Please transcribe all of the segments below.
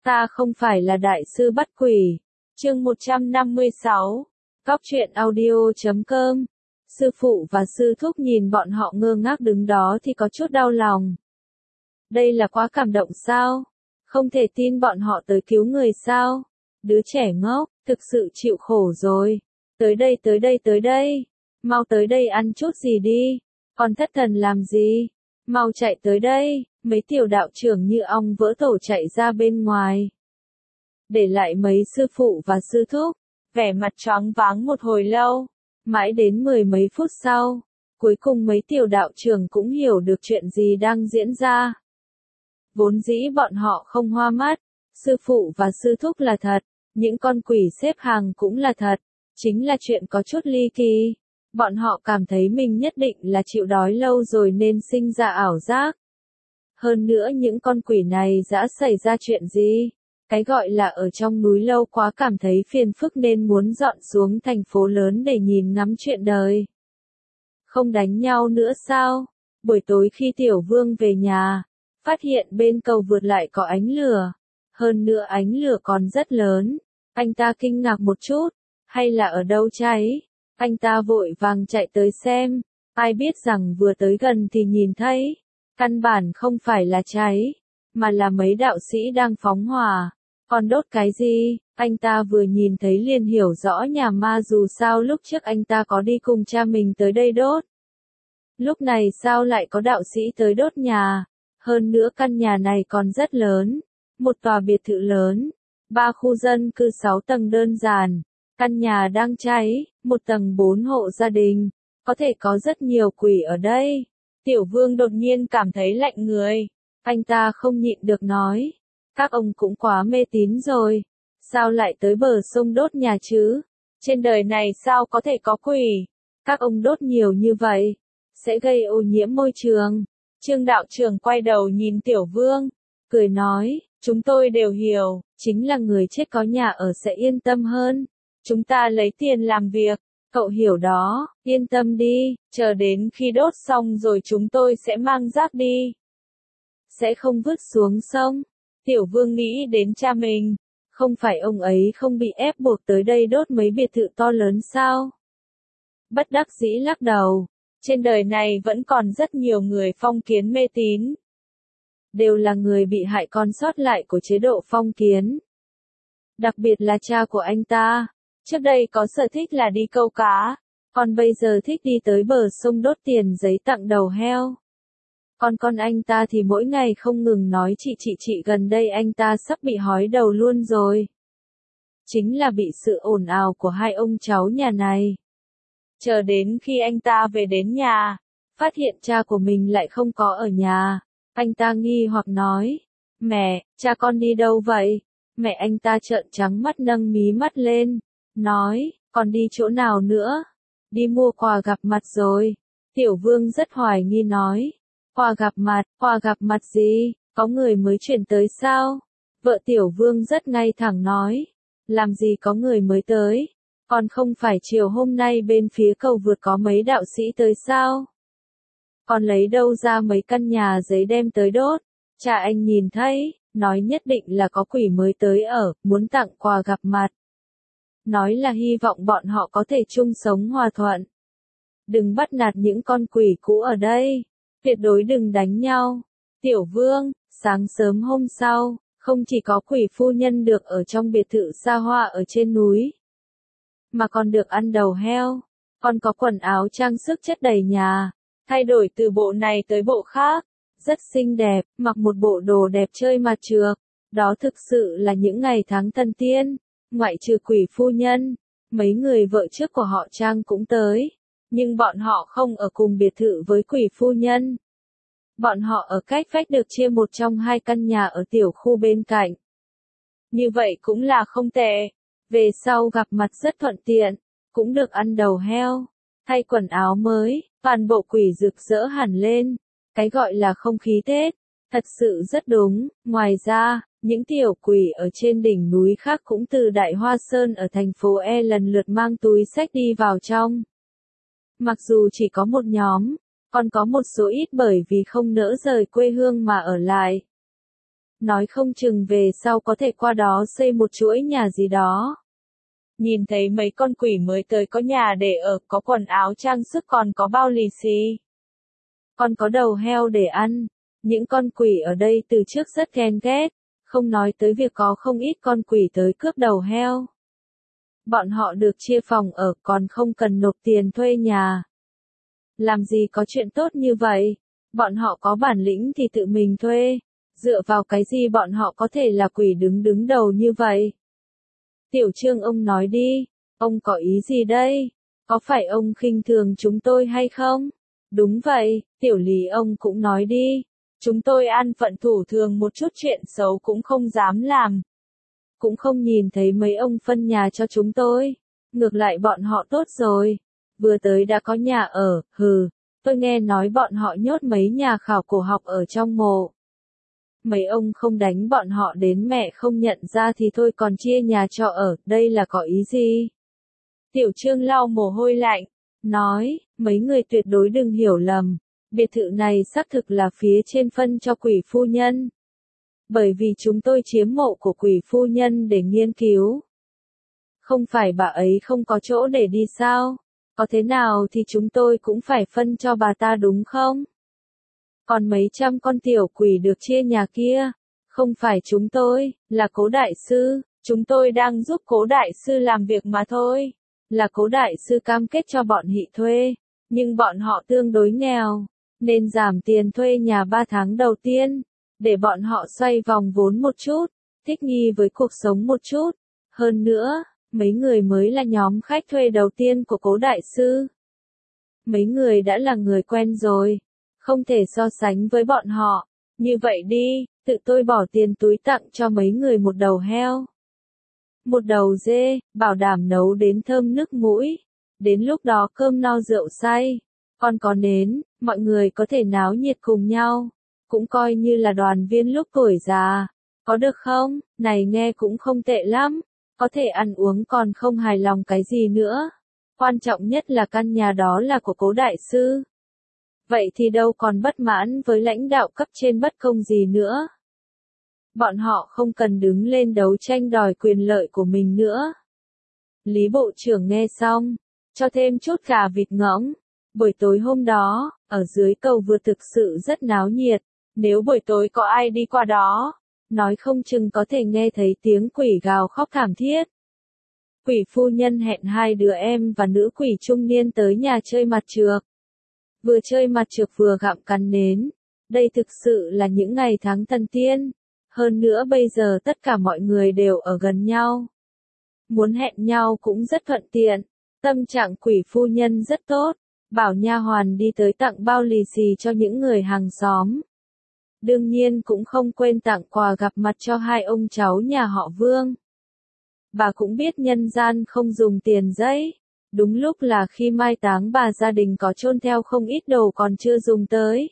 Ta không phải là đại sư bắt quỷ. Chương 156. Cóc truyện audio.com. Sư phụ và sư thúc nhìn bọn họ ngơ ngác đứng đó thì có chút đau lòng. Đây là quá cảm động sao? Không thể tin bọn họ tới cứu người sao? Đứa trẻ ngốc, thực sự chịu khổ rồi. Tới đây tới đây tới đây. Mau tới đây ăn chút gì đi. Còn thất thần làm gì? Mau chạy tới đây. Mấy tiểu đạo trưởng như ong vỡ tổ chạy ra bên ngoài. Để lại mấy sư phụ và sư thúc, vẻ mặt choáng váng một hồi lâu. Mãi đến 10 mấy phút sau, cuối cùng mấy tiểu đạo trưởng cũng hiểu được chuyện gì đang diễn ra. Vốn dĩ bọn họ không hoa mắt, sư phụ và sư thúc là thật, những con quỷ xếp hàng cũng là thật, chính là chuyện có chút ly kỳ. Bọn họ cảm thấy mình nhất định là chịu đói lâu rồi nên sinh ra ảo giác. Hơn nữa những con quỷ này đã xảy ra chuyện gì? Cái gọi là ở trong núi lâu quá cảm thấy phiền phức nên muốn dọn xuống thành phố lớn để nhìn ngắm chuyện đời. Không đánh nhau nữa sao? Buổi tối khi Tiểu Vương về nhà, phát hiện bên cầu vượt lại có ánh lửa. Hơn nữa ánh lửa còn rất lớn. Anh ta kinh ngạc một chút. Hay là ở đâu cháy? Anh ta vội vàng chạy tới xem. Ai biết rằng vừa tới gần thì nhìn thấy. Căn bản không phải là cháy, mà là mấy đạo sĩ đang phóng hỏa. Còn đốt cái gì? Anh ta vừa nhìn thấy liền hiểu rõ nhà ma, dù sao lúc trước anh ta có đi cùng cha mình tới đây đốt. Lúc này sao lại có đạo sĩ tới đốt nhà? Hơn nữa căn nhà này còn rất lớn. Một tòa biệt thự lớn. 3 khu dân cư 6 tầng đơn giản. Căn nhà đang cháy, 1 tầng 4 hộ gia đình. Có thể có rất nhiều quỷ ở đây. Tiểu Vương đột nhiên cảm thấy lạnh người. Anh ta không nhịn được nói. Các ông cũng quá mê tín rồi. Sao lại tới bờ sông đốt nhà chứ? Trên đời này sao có thể có quỷ? Các ông đốt nhiều như vậy, sẽ gây ô nhiễm môi trường. Trương đạo trưởng quay đầu nhìn Tiểu Vương, cười nói, chúng tôi đều hiểu, chính là người chết có nhà ở sẽ yên tâm hơn. Chúng ta lấy tiền làm việc. Cậu hiểu đó, yên tâm đi, chờ đến khi đốt xong rồi chúng tôi sẽ mang rác đi. Sẽ không vứt xuống sông. Tiểu Vương nghĩ đến cha mình. Không phải ông ấy không bị ép buộc tới đây đốt mấy biệt thự to lớn sao? Bất đắc dĩ lắc đầu. Trên đời này vẫn còn rất nhiều người phong kiến mê tín. Đều là người bị hại còn sót lại của chế độ phong kiến. Đặc biệt là cha của anh ta. Trước đây có sở thích là đi câu cá, còn bây giờ thích đi tới bờ sông đốt tiền giấy tặng đầu heo. Còn con anh ta thì mỗi ngày không ngừng nói chị gần đây anh ta sắp bị hói đầu luôn rồi. Chính là bị sự ồn ào của hai ông cháu nhà này. Chờ đến khi anh ta về đến nhà, phát hiện cha của mình lại không có ở nhà. Anh ta nghi hoặc nói, mẹ, cha con đi đâu vậy? Mẹ anh ta trợn trắng mắt nâng mí mắt lên. Nói, còn đi chỗ nào nữa? Đi mua quà gặp mặt rồi. Tiểu Vương rất hoài nghi nói. Quà gặp mặt gì? Có người mới chuyển tới sao? Vợ Tiểu Vương rất ngay thẳng nói. Làm gì có người mới tới? Còn không phải chiều hôm nay bên phía cầu vượt có mấy đạo sĩ tới sao? Còn lấy đâu ra mấy căn nhà giấy đem tới đốt? Cha anh nhìn thấy, nói nhất định là có quỷ mới tới ở, muốn tặng quà gặp mặt. Nói là hy vọng bọn họ có thể chung sống hòa thuận. Đừng bắt nạt những con quỷ cũ ở đây. Tuyệt đối đừng đánh nhau. Tiểu Vương, sáng sớm hôm sau, không chỉ có quỷ phu nhân được ở trong biệt thự xa hoa ở trên núi, mà còn được ăn đầu heo, còn có quần áo trang sức chất đầy nhà, thay đổi từ bộ này tới bộ khác, rất xinh đẹp, mặc một bộ đồ đẹp chơi mặt trược. Đó thực sự là những ngày tháng thần tiên. Ngoại trừ quỷ phu nhân, mấy người vợ trước của họ Trang cũng tới, nhưng bọn họ không ở cùng biệt thự với quỷ phu nhân. Bọn họ ở cách vách được chia một trong 2 căn nhà ở tiểu khu bên cạnh. Như vậy cũng là không tệ. Về sau gặp mặt rất thuận tiện, cũng được ăn đầu heo, thay quần áo mới, toàn bộ quỷ rực rỡ hẳn lên. Cái gọi là không khí Tết, thật sự rất đúng. Ngoài ra, những tiểu quỷ ở trên đỉnh núi khác cũng từ Đại Hoa Sơn ở thành phố E lần lượt mang túi xách đi vào trong. Mặc dù chỉ có một nhóm, còn có một số ít bởi vì không nỡ rời quê hương mà ở lại. nói không chừng về sau có thể qua đó xây một chuỗi nhà gì đó. Nhìn thấy mấy con quỷ mới tới có nhà để ở, có quần áo trang sức còn có bao lì xì. Còn có đầu heo để ăn. Những con quỷ ở đây từ trước rất ghen ghét, không nói tới việc có không ít con quỷ tới cướp đầu heo. Bọn họ được chia phòng ở còn không cần nộp tiền thuê nhà. Làm gì có chuyện tốt như vậy? Bọn họ có bản lĩnh thì tự mình thuê. Dựa vào cái gì bọn họ có thể là quỷ đứng đầu như vậy? Tiểu Trương ông nói đi, ông có ý gì đây? Có phải ông khinh thường chúng tôi hay không? Đúng vậy, Tiểu Lý ông cũng nói đi. Chúng tôi an phận thủ thường một chút chuyện xấu cũng không dám làm. Cũng không nhìn thấy mấy ông phân nhà cho chúng tôi. Ngược lại bọn họ tốt rồi. Vừa tới đã có nhà ở, tôi nghe nói bọn họ nhốt mấy nhà khảo cổ học ở trong mộ. Mấy ông không đánh bọn họ đến mẹ không nhận ra thì thôi còn chia nhà trọ ở, đây là có ý gì? Tiểu Trương lau mồ hôi lạnh, nói, mấy người tuyệt đối đừng hiểu lầm, biệt thự này xác thực là phía trên phân cho quỷ phu nhân. Bởi vì chúng tôi chiếm mộ của quỷ phu nhân để nghiên cứu. Không phải bà ấy không có chỗ để đi sao? Có thế nào thì chúng tôi cũng phải phân cho bà ta đúng không? Còn mấy trăm con tiểu quỷ được chia nhà kia, không phải chúng tôi, là Cố đại sư, chúng tôi đang giúp Cố đại sư làm việc mà thôi. Là Cố đại sư cam kết cho bọn Hị thuê, nhưng bọn họ tương đối nghèo, nên giảm tiền thuê nhà 3 tháng đầu tiên, để bọn họ xoay vòng vốn một chút, thích nghi với cuộc sống một chút. Hơn nữa, mấy người mới là nhóm khách thuê đầu tiên của Cố đại sư. Mấy người đã là người quen rồi, không thể so sánh với bọn họ. Như vậy đi, tự tôi bỏ tiền túi tặng cho mấy người một đầu heo. Một đầu dê, bảo đảm nấu đến thơm nước mũi. Đến lúc đó cơm no rượu say. Còn có nến, mọi người có thể náo nhiệt cùng nhau. Cũng coi như là đoàn viên lúc tuổi già. Có được không? Này nghe cũng không tệ lắm. Có thể ăn uống còn không hài lòng cái gì nữa. Quan trọng nhất là căn nhà đó là của Cố đại sư. Vậy thì đâu còn bất mãn với lãnh đạo cấp trên bất công gì nữa. Bọn họ không cần đứng lên đấu tranh đòi quyền lợi của mình nữa. Lý Bộ trưởng nghe xong, cho thêm chút gà vịt ngỗng. Buổi tối hôm đó, ở dưới cầu vừa thực sự rất náo nhiệt. Nếu buổi tối có ai đi qua đó, nói không chừng có thể nghe thấy tiếng quỷ gào khóc thảm thiết. Quỷ phu nhân hẹn 2 đứa em và nữ quỷ trung niên tới nhà chơi mặt trược. Vừa chơi mặt trược vừa gặm cắn nến. Đây thực sự là những ngày tháng thần tiên. Hơn nữa bây giờ tất cả mọi người đều ở gần nhau. Muốn hẹn nhau cũng rất thuận tiện. Tâm trạng quỷ phu nhân rất tốt. Bảo nha hoàn đi tới tặng bao lì xì cho những người hàng xóm. Đương nhiên cũng không quên tặng quà gặp mặt cho 2 ông cháu nhà họ Vương. Bà cũng biết nhân gian không dùng tiền giấy. Đúng lúc là khi mai táng bà gia đình có chôn theo không ít đồ còn chưa dùng tới.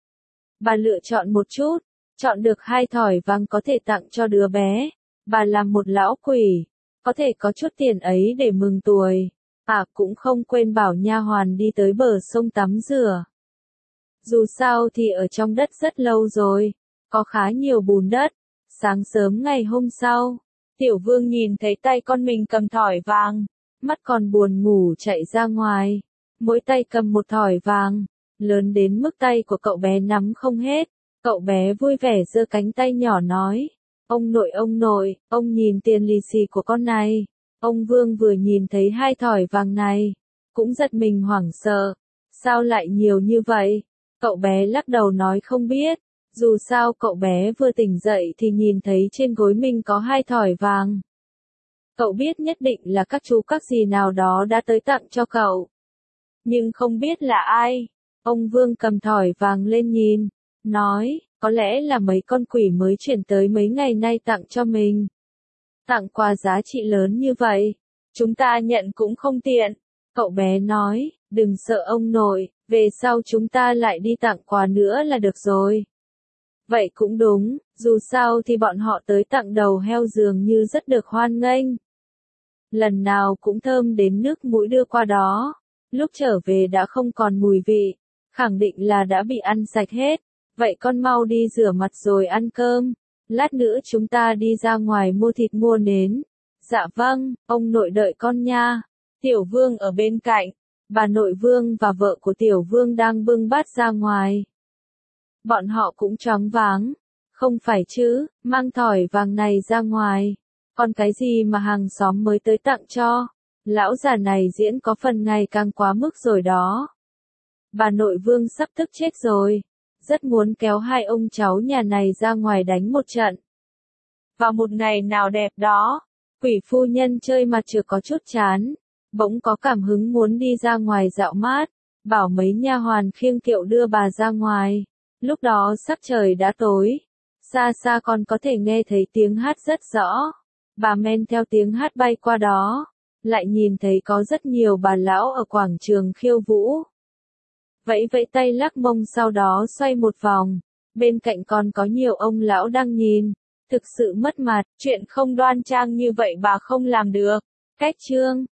Bà lựa chọn một chút, chọn được 2 thỏi vàng có thể tặng cho đứa bé. Bà làm một lão quỷ, có thể có chút tiền ấy để mừng tuổi. Cũng không quên bảo nha hoàn đi tới bờ sông tắm rửa. Dù sao thì ở trong đất rất lâu rồi, có khá nhiều bùn đất. Sáng sớm ngày hôm sau, Tiểu Vương nhìn thấy tay con mình cầm thỏi vàng, mắt còn buồn ngủ chạy ra ngoài. Mỗi tay cầm một thỏi vàng, lớn đến mức tay của cậu bé nắm không hết. Cậu bé vui vẻ giơ cánh tay nhỏ nói, ông nội, ông nhìn tiền lì xì của con này. Ông Vương vừa nhìn thấy 2 thỏi vàng này, cũng giật mình hoảng sợ. Sao lại nhiều như vậy? Cậu bé lắc đầu nói không biết. Dù sao cậu bé vừa tỉnh dậy thì nhìn thấy trên gối mình có 2 thỏi vàng. Cậu biết nhất định là các chú các dì nào đó đã tới tặng cho cậu. Nhưng không biết là ai. Ông Vương cầm thỏi vàng lên nhìn, nói, có lẽ là mấy con quỷ mới chuyển tới mấy ngày nay tặng cho mình. Tặng quà giá trị lớn như vậy, chúng ta nhận cũng không tiện. Cậu bé nói, đừng sợ ông nội, về sau chúng ta lại đi tặng quà nữa là được rồi. Vậy cũng đúng, dù sao thì bọn họ tới tặng đầu heo dường như rất được hoan nghênh. Lần nào cũng thơm đến nước mũi đưa qua đó. Lúc trở về đã không còn mùi vị, khẳng định là đã bị ăn sạch hết. Vậy con mau đi rửa mặt rồi ăn cơm. Lát nữa chúng ta đi ra ngoài mua thịt mua nến. Dạ vâng, ông nội đợi con nha. Tiểu Vương ở bên cạnh, bà nội Vương và vợ của Tiểu Vương đang bưng bát ra ngoài. Bọn họ cũng choáng váng. Không phải chứ, mang thỏi vàng này ra ngoài. Còn cái gì mà hàng xóm mới tới tặng cho? Lão già này diễn có phần ngày càng quá mức rồi đó. Bà nội Vương sắp tức chết rồi. Rất muốn kéo hai ông cháu nhà này ra ngoài đánh một trận. Vào một ngày nào đẹp đó, Quỷ phu nhân chơi mặt trược có chút chán. Bỗng có cảm hứng muốn đi ra ngoài dạo mát. Bảo mấy nha hoàn khiêng kiệu đưa bà ra ngoài. Lúc đó sắc trời đã tối. Xa xa còn có thể nghe thấy tiếng hát rất rõ. Bà men theo tiếng hát bay qua đó. Lại nhìn thấy có rất nhiều bà lão ở quảng trường khiêu vũ. Vẫy vẫy tay lắc mông sau đó xoay một vòng. Bên cạnh còn có nhiều ông lão đang nhìn. Thực sự mất mặt, chuyện không đoan trang như vậy bà không làm được. Cách chương